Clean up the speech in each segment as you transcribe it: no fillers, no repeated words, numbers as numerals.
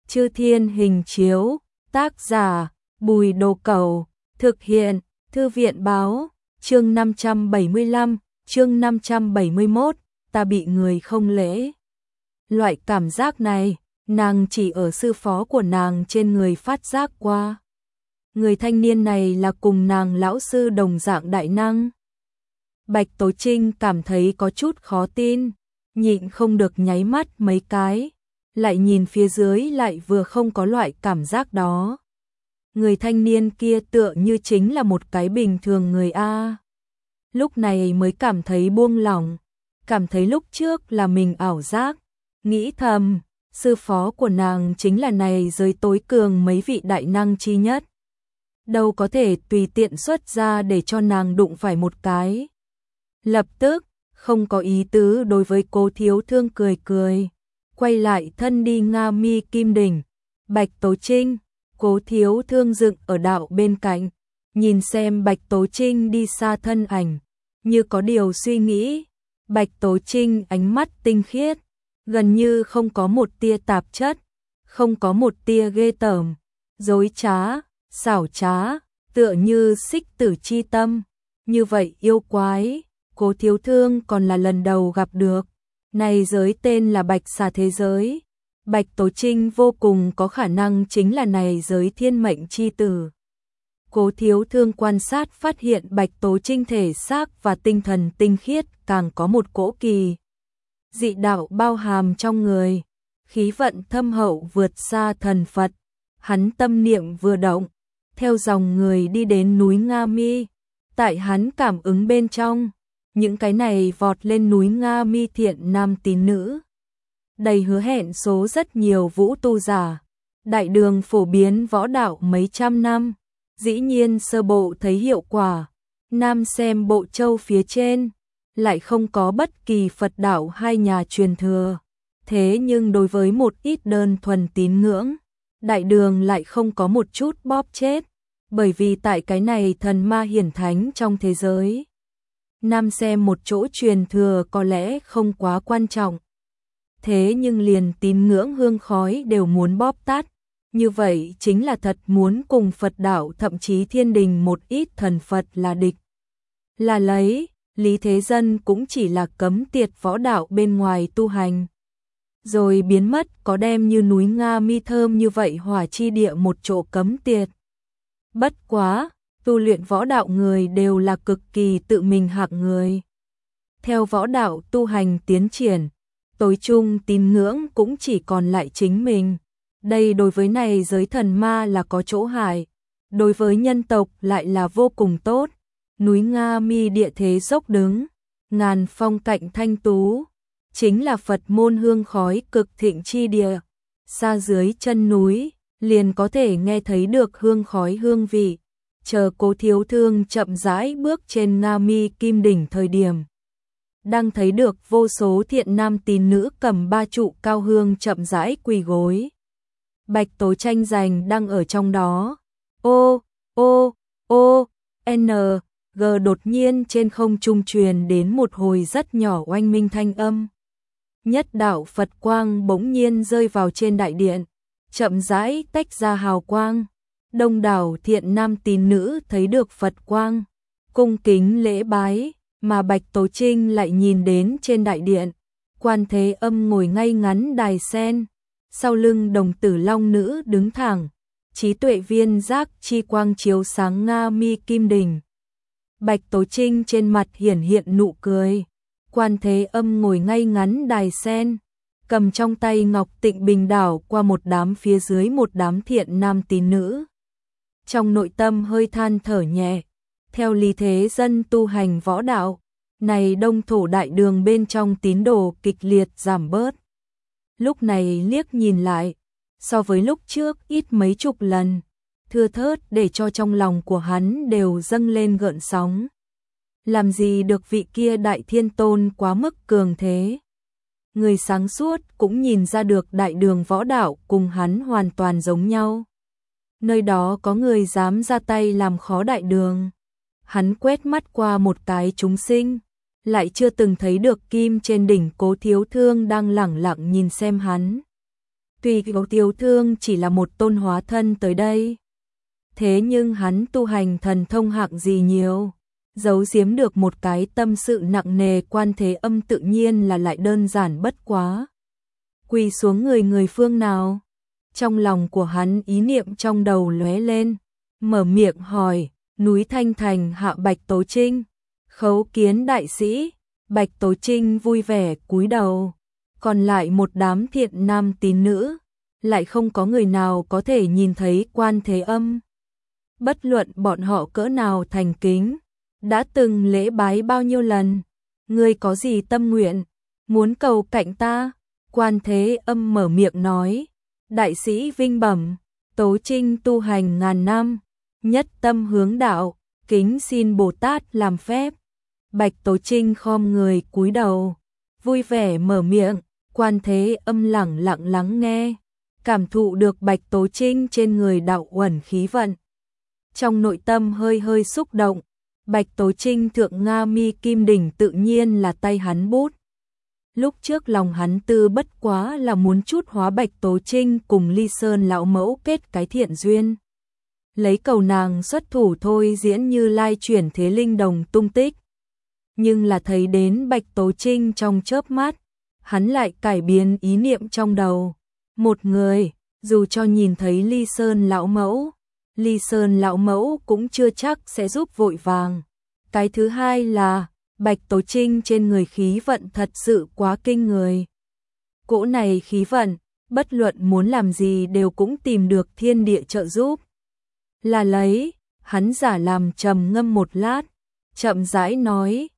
Chư Thiên Hình Chiếu, tác giả, Bùi Đồ Cẩu, thực hiện, Thư viện báo, chương 575, chương 571, ta bị người không lễ. Loại cảm giác này, nàng chỉ ở sư phó của nàng trên người phát giác qua. Người thanh niên này là cùng nàng lão sư đồng dạng đại năng. Bạch Tố Trinh cảm thấy có chút khó tin, nhịn không được nháy mắt mấy cái, lại nhìn phía dưới lại vừa không có loại cảm giác đó. Người thanh niên kia tựa như chính là một cái bình thường người A. Lúc này mới cảm thấy buông lỏng, cảm thấy lúc trước là mình ảo giác, nghĩ thầm, sư phó của nàng chính là này giới tối cường mấy vị đại năng chi nhất. Đâu có thể tùy tiện xuất ra để cho nàng đụng phải một cái. Lập tức, không có ý tứ đối với Cố Thiếu Thương cười cười, quay lại thân đi Nga Mi Kim Đỉnh. Bạch Tố Trinh, Cố Thiếu Thương dựng ở đạo bên cạnh, nhìn xem Bạch Tố Trinh đi xa thân ảnh, như có điều suy nghĩ. Bạch Tố Trinh ánh mắt tinh khiết, gần như không có một tia tạp chất, không có một tia ghê tởm, dối trá, xảo trá, tựa như xích tử chi tâm. Như vậy yêu quái, Cố Thiếu Thương còn là lần đầu gặp được. Này giới tên là Bạch Xà thế giới. Bạch Tố Trinh vô cùng có khả năng chính là này giới thiên mệnh chi tử. Cố Thiếu Thương quan sát phát hiện Bạch Tố Trinh thể xác và tinh thần tinh khiết, càng có một cỗ kỳ dị đạo bao hàm trong người, khí vận thâm hậu vượt xa thần Phật. Hắn tâm niệm vừa động, theo dòng người đi đến núi Nga Mi. Tại hắn cảm ứng bên trong, những cái này vọt lên núi Nga Mi thiện nam tín nữ, đầy hứa hẹn số rất nhiều vũ tu giả. Đại đường phổ biến võ đạo mấy trăm năm, dĩ nhiên sơ bộ thấy hiệu quả. Nam xem bộ châu phía trên, lại không có bất kỳ Phật đạo hay nhà truyền thừa. Thế nhưng đối với một ít đơn thuần tín ngưỡng, đại đường lại không có một chút bóp chết, bởi vì tại cái này thần ma hiển thánh trong thế giới, Nam xem một chỗ truyền thừa có lẽ không quá quan trọng. Thế nhưng liền tín ngưỡng hương khói đều muốn bóp tắt, như vậy chính là thật muốn cùng Phật đạo thậm chí thiên đình một ít thần Phật là địch. Là lấy, Lý Thế Dân cũng chỉ là cấm tiệt võ đạo bên ngoài tu hành. Rồi biến mất, có đem như núi Nga Mi thơm như vậy hỏa chi địa một chỗ cấm tiệt. Bất quá, tu luyện võ đạo người đều là cực kỳ tự mình hạng người. Theo võ đạo tu hành tiến triển, tối chung tín ngưỡng cũng chỉ còn lại chính mình. Đây đối với này giới thần ma là có chỗ hại, đối với nhân tộc lại là vô cùng tốt. Núi Nga Mi địa thế dốc đứng, ngàn phong cạnh thanh tú, chính là Phật môn hương khói cực thịnh chi địa. Xa dưới chân núi, liền có thể nghe thấy được hương khói hương vị. Chờ Cố Thiếu Thương chậm rãi bước trên Nga Mi Kim Đỉnh thời điểm, đang thấy được vô số thiện nam tín nữ cầm ba trụ cao hương chậm rãi quỳ gối. Bạch Tố Tranh giành đang ở trong đó. Ô, ô, ô, n, g đột nhiên trên không trung truyền đến một hồi rất nhỏ oanh minh thanh âm. Nhất đạo Phật quang bỗng nhiên rơi vào trên đại điện, chậm rãi tách ra hào quang. Đông đảo thiện nam tín nữ thấy được Phật quang, cung kính lễ bái, mà Bạch Tố Trinh lại nhìn đến trên đại điện, Quan Thế Âm ngồi ngay ngắn đài sen, sau lưng đồng tử long nữ đứng thẳng, trí tuệ viên giác chi quang chiếu sáng Nga Mi Kim Đỉnh. Bạch Tố Trinh trên mặt hiển hiện nụ cười, Quan Thế Âm ngồi ngay ngắn đài sen, cầm trong tay ngọc tịnh bình đảo qua một đám phía dưới một đám thiện nam tín nữ. Trong nội tâm hơi than thở nhẹ, theo Lý Thế Dân tu hành võ đạo, này đông thổ đại đường bên trong tín đồ kịch liệt giảm bớt. Lúc này liếc nhìn lại, so với lúc trước ít mấy chục lần, thưa thớt để cho trong lòng của hắn đều dâng lên gợn sóng. Làm gì được vị kia đại thiên tôn quá mức cường thế. Người sáng suốt cũng nhìn ra được đại đường võ đạo cùng hắn hoàn toàn giống nhau. Nơi đó có người dám ra tay làm khó đại đường. Hắn quét mắt qua một cái chúng sinh, lại chưa từng thấy được kim trên đỉnh Cố Thiếu Thương đang lẳng lặng nhìn xem hắn. Tuy Tiếu Thương chỉ là một tôn hóa thân tới đây, thế nhưng hắn tu hành thần thông hạng gì nhiều, giấu giếm được một cái tâm sự nặng nề Quan Thế Âm tự nhiên là lại đơn giản bất quá. Quỳ xuống người phương nào? Trong lòng của hắn ý niệm trong đầu lóe lên, mở miệng hỏi, núi Thanh Thành hạ Bạch Tố Trinh. Khấu kiến đại sĩ. Bạch Tố Trinh vui vẻ cúi đầu. Còn lại một đám thiện nam tín nữ, lại không có người nào có thể nhìn thấy Quan Thế Âm. Bất luận bọn họ cỡ nào thành kính, đã từng lễ bái bao nhiêu lần, ngươi có gì tâm nguyện, muốn cầu cạnh ta? Quan Thế Âm mở miệng nói, đại sĩ vinh bẩm, Tố Trinh tu hành ngàn năm, nhất tâm hướng đạo, kính xin Bồ Tát làm phép. Bạch Tố Trinh khom người cúi đầu, vui vẻ mở miệng. Quan Thế Âm lẳng lặng lắng nghe, cảm thụ được Bạch Tố Trinh trên người đạo uẩn khí vận. Trong nội tâm hơi hơi xúc động, Bạch Tố Trinh thượng Nga mi kim đỉnh tự nhiên là tay hắn bút. Lúc trước lòng hắn tư bất quá là muốn chút hóa Bạch Tố Trinh cùng Ly Sơn lão mẫu kết cái thiện duyên. Lấy cầu nàng xuất thủ thôi diễn Như Lai chuyển thế linh đồng tung tích. Nhưng là thấy đến Bạch Tố Trinh trong chớp mắt, hắn lại cải biến ý niệm trong đầu. Một người, dù cho nhìn thấy Ly Sơn lão mẫu cũng chưa chắc sẽ giúp vội vàng. Cái thứ hai là, Bạch Tố Trinh trên người khí vận thật sự quá kinh người. Cỗ này khí vận, bất luận muốn làm gì đều cũng tìm được thiên địa trợ giúp. Là lấy, hắn giả làm trầm ngâm một lát, chậm rãi nói,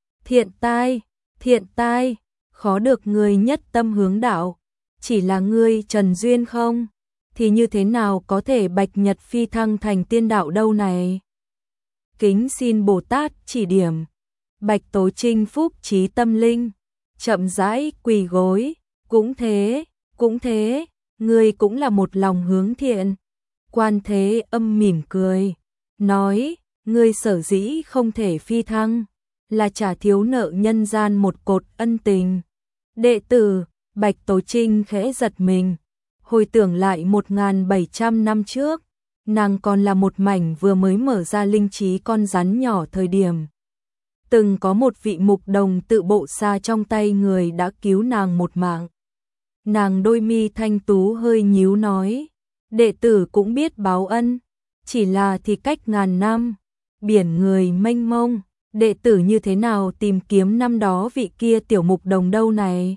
thiện tai, khó được ngươi nhất tâm hướng đạo, chỉ là ngươi trần duyên không, thì như thế nào có thể bạch nhật phi thăng thành tiên đạo đâu này. Kính xin Bồ Tát chỉ điểm. Bạch Tố Trinh phúc trí tâm linh, chậm rãi quỳ gối, cũng thế, ngươi cũng là một lòng hướng thiện. Quan Thế Âm mỉm cười, nói, ngươi sở dĩ không thể phi thăng, là trả thiếu nợ nhân gian một cột ân tình. Đệ tử, Bạch Tố Trinh khẽ giật mình, hồi tưởng lại 1700 năm trước, nàng còn là một mảnh vừa mới mở ra linh trí con rắn nhỏ thời điểm. Từng có một vị mục đồng tự bộ xa trong tay người đã cứu nàng một mạng. Nàng đôi mi thanh tú hơi nhíu nói, đệ tử cũng biết báo ân, chỉ là thì cách ngàn năm, biển người mênh mông, đệ tử như thế nào tìm kiếm năm đó vị kia tiểu mục đồng đâu này.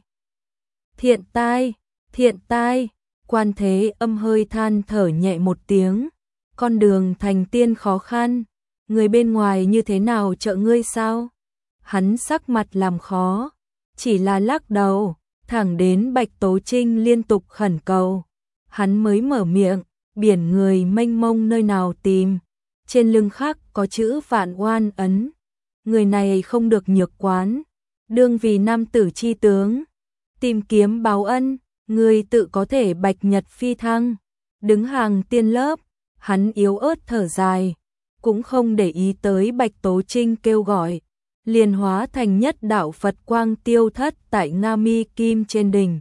Thiện tai, Quan Thế Âm hơi than thở nhẹ một tiếng, con đường thành tiên khó khăn, người bên ngoài như thế nào trợ ngươi sao? Hắn sắc mặt làm khó, chỉ là lắc đầu, thẳng đến Bạch Tố Trinh liên tục khẩn cầu. Hắn mới mở miệng, biển người mênh mông nơi nào tìm, trên lưng khắc có chữ Vạn Oan ấn. Người này không được nhược quán, đương vì nam tử chi tướng, tìm kiếm báo ân, người tự có thể bạch nhật phi thăng, đứng hàng tiên lớp. Hắn yếu ớt thở dài, cũng không để ý tới Bạch Tố Trinh kêu gọi, liền hóa thành nhất đạo Phật quang tiêu thất tại Nga mi kim trên đỉnh.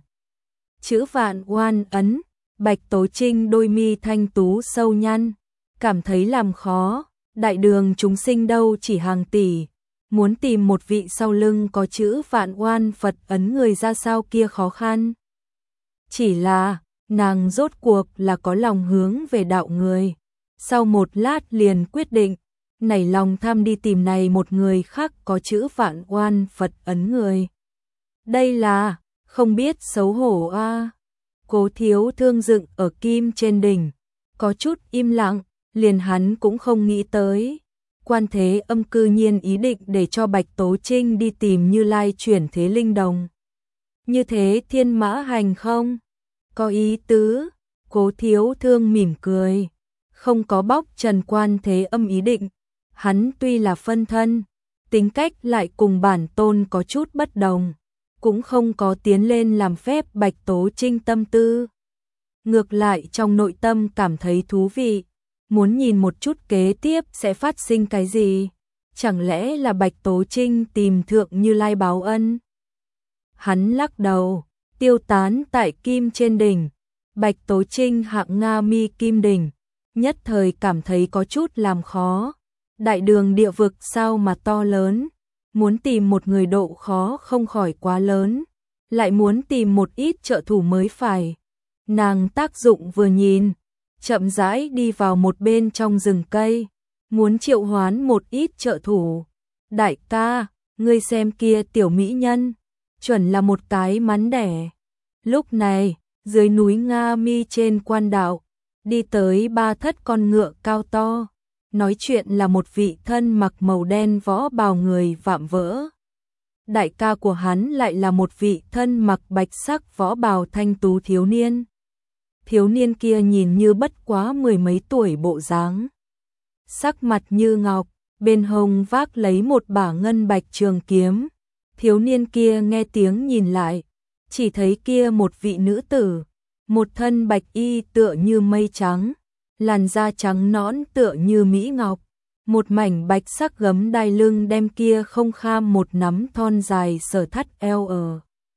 Chữ Vạn Oan ấn, Bạch Tố Trinh đôi mi thanh tú sâu nhăn, cảm thấy làm khó, đại đường chúng sinh đâu chỉ hàng tỷ, muốn tìm một vị sau lưng có chữ Vạn Oan Phật ấn người ra sao kia khó khăn. Chỉ là, nàng rốt cuộc là có lòng hướng về đạo người. Sau một lát liền quyết định, nảy lòng tham đi tìm này một người khác có chữ Vạn Oan Phật ấn người. Đây là, không biết xấu hổ a. Cố Thiếu Thương dựng ở kim trên đỉnh, có chút im lặng, liền hắn cũng không nghĩ tới. Quan Thế Âm cư nhiên ý định để cho Bạch Tố Trinh đi tìm Như Lai chuyển thế linh đồng. Như thế thiên mã hành không? Có ý tứ, Cố Thiếu Thương mỉm cười, không có bóc trần Quan Thế Âm ý định. Hắn tuy là phân thân, tính cách lại cùng bản tôn có chút bất đồng, cũng không có tiến lên làm phép Bạch Tố Trinh tâm tư. Ngược lại trong nội tâm cảm thấy thú vị, muốn nhìn một chút kế tiếp sẽ phát sinh cái gì. Chẳng lẽ là Bạch Tố Trinh tìm thượng Như Lai báo ân? Hắn lắc đầu, tiêu tán tại kim trên đỉnh, Bạch Tố Trinh hạng Nga mi kim đỉnh, nhất thời cảm thấy có chút làm khó. Đại đường địa vực sao mà to lớn, muốn tìm một người độ khó không khỏi quá lớn, lại muốn tìm một ít trợ thủ mới phải. Nàng tác dụng vừa nhìn, chậm rãi đi vào một bên trong rừng cây, muốn triệu hoán một ít trợ thủ. Đại ca, ngươi xem kia tiểu mỹ nhân, chuẩn là một cái mắn đẻ. Lúc này, dưới núi Nga Mi trên quan đạo, đi tới 3 thất con ngựa cao to, nói chuyện là một vị thân mặc màu đen võ bào người vạm vỡ. Đại ca của hắn lại là một vị thân mặc bạch sắc võ bào thanh tú thiếu niên. Thiếu niên kia nhìn như bất quá 10 mấy tuổi bộ dáng, sắc mặt như ngọc, bên hông vác lấy một bả ngân bạch trường kiếm. Thiếu niên kia nghe tiếng nhìn lại, chỉ thấy kia một vị nữ tử, một thân bạch y tựa như mây trắng, làn da trắng nõn tựa như mỹ ngọc, một mảnh bạch sắc gấm đai lưng đem kia không kham một nắm thon dài sở thắt eo ở.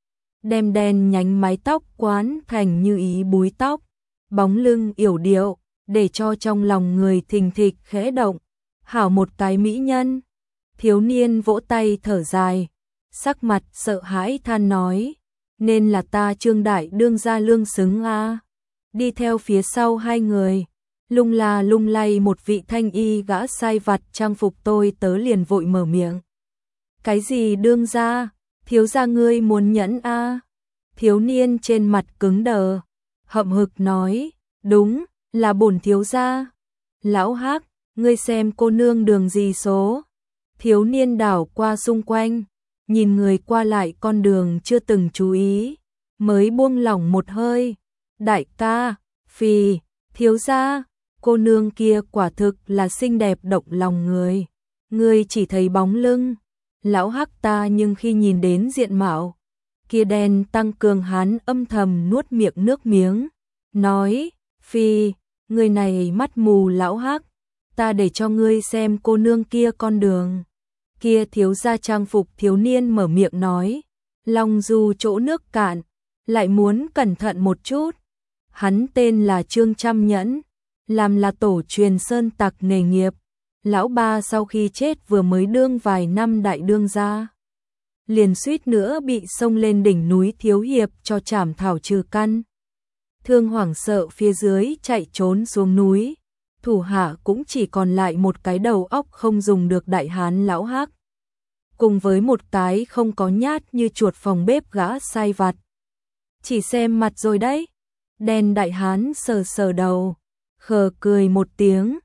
Đem đen nhánh mái tóc quán thành như ý búi tóc, bóng lưng yểu điệu, để cho trong lòng người thình thịch khẽ động. Hảo một cái mỹ nhân. Thiếu niên vỗ tay thở dài, sắc mặt sợ hãi than nói, nên là ta Trương đại đương gia lương xứng a. Đi theo phía sau hai người, lung la lung lay một vị thanh y gã sai vặt trang phục tôi tớ liền vội mở miệng. Cái gì đương gia, thiếu gia ngươi muốn nhẫn a? Thiếu niên trên mặt cứng đờ, hậm hực nói, đúng, là bổn thiếu gia. Lão Hắc, ngươi xem cô nương đường gì số? Thiếu niên đảo qua xung quanh, nhìn người qua lại con đường chưa từng chú ý, mới buông lỏng một hơi. Đại ca, phì, thiếu gia, cô nương kia quả thực là xinh đẹp động lòng người. Ngươi chỉ thấy bóng lưng, lão Hắc ta nhưng khi nhìn đến diện mạo, kia đen tăng cường hắn âm thầm nuốt miệng nước miếng, nói, phi, người này mắt mù lão Hắc, ta để cho ngươi xem cô nương kia con đường. Kia thiếu gia trang phục thiếu niên mở miệng nói, lòng dù chỗ nước cạn, lại muốn cẩn thận một chút. Hắn tên là Trương Trăm Nhẫn, làm là tổ truyền sơn tặc nghề nghiệp. Lão ba sau khi chết vừa mới đương vài năm đại đương gia, liền suýt nữa bị xông lên đỉnh núi Thiếu Hiệp cho trảm thảo trừ căn. Thương hoảng sợ phía dưới chạy trốn xuống núi, thủ hạ cũng chỉ còn lại một cái đầu óc không dùng được đại hán lão Hắc, cùng với một cái không có nhát như chuột phòng bếp gã sai vặt. Chỉ xem mặt rồi đấy. Đen đại hán sờ sờ đầu, khờ cười một tiếng,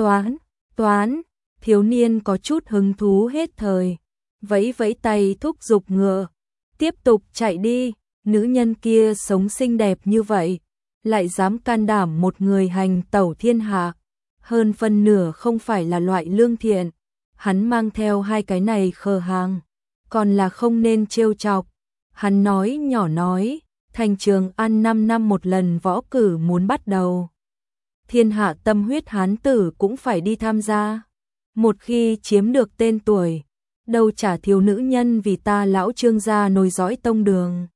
toán, thiếu niên có chút hứng thú hết thời, vẫy vẫy tay thúc giục ngựa, tiếp tục chạy đi. Nữ nhân kia sống xinh đẹp như vậy, lại dám can đảm một người hành tẩu thiên hạ, hơn phân nửa không phải là loại lương thiện. Hắn mang theo hai cái này khờ hàng, còn là không nên trêu chọc. Hắn nói nhỏ nói, thành Trường An 5 năm một lần võ cử muốn bắt đầu, thiên hạ tâm huyết hán tử cũng phải đi tham gia. Một khi chiếm được tên tuổi, đâu chả thiếu nữ nhân vì ta lão Trương gia nối dõi tông đường.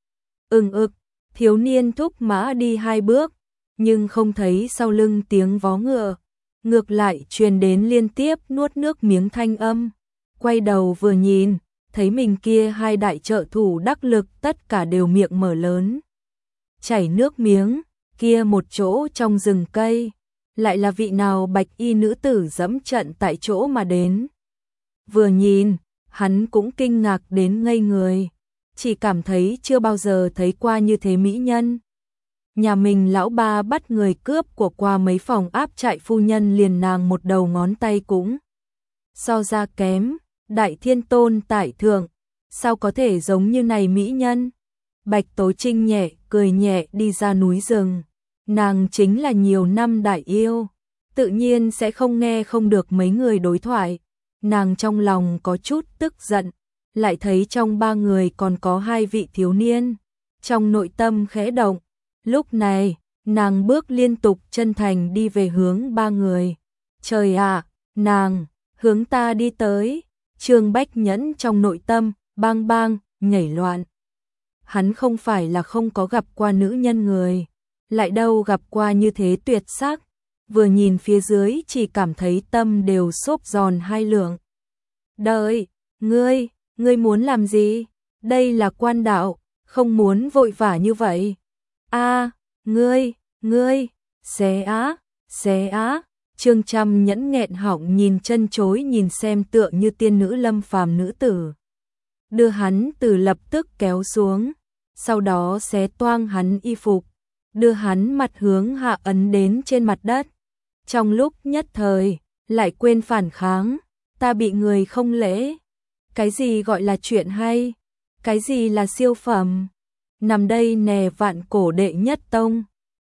Thiếu niên thúc mã đi 2 bước, nhưng không thấy sau lưng tiếng vó ngựa, ngược lại truyền đến liên tiếp nuốt nước miếng thanh âm. Quay đầu vừa nhìn, thấy mình kia hai đại trợ thủ đắc lực tất cả đều miệng mở lớn, chảy nước miếng. Kia một chỗ trong rừng cây, lại là vị nào bạch y nữ tử dẫm trận tại chỗ mà đến. Vừa nhìn, hắn cũng kinh ngạc đến ngây người, chỉ cảm thấy chưa bao giờ thấy qua như thế mỹ nhân. Nhà mình lão ba bắt người cướp của qua mấy phòng áp trại phu nhân liền nàng một đầu ngón tay cũng so ra kém. Đại thiên tôn tại thượng, sao có thể giống như này mỹ nhân? Bạch Tố Trinh nhẹ cười nhẹ đi ra núi rừng. Nàng chính là nhiều năm đại yêu, tự nhiên sẽ không nghe không được mấy người đối thoại. Nàng trong lòng có chút tức giận, lại thấy trong 3 người còn có 2 vị thiếu niên, trong nội tâm khẽ động. Lúc này, nàng bước liên tục chân thành đi về hướng 3 người. Trời ạ, nàng, hướng ta đi tới. Trương Bách Nhẫn trong nội tâm, bang bang, nhảy loạn. Hắn không phải là không có gặp qua nữ nhân người, lại đâu gặp qua như thế tuyệt sắc, vừa nhìn phía dưới chỉ cảm thấy tâm đều xốp giòn hai lượng. Đợi, ngươi muốn làm gì? Đây là quan đạo, không muốn vội vã như vậy. A, ngươi, xé á. Trương Trăm nhẫn nghẹn họng nhìn chân chối nhìn xem tựa như tiên nữ lâm phàm nữ tử. Đưa hắn từ lập tức kéo xuống, sau đó xé toang hắn y phục, đưa hắn mặt hướng hạ ấn đến trên mặt đất. Trong lúc nhất thời, lại quên phản kháng, ta bị người không lễ. Cái gì gọi là chuyện hay? Cái gì là siêu phẩm? Nằm đây nè vạn cổ đệ nhất tông.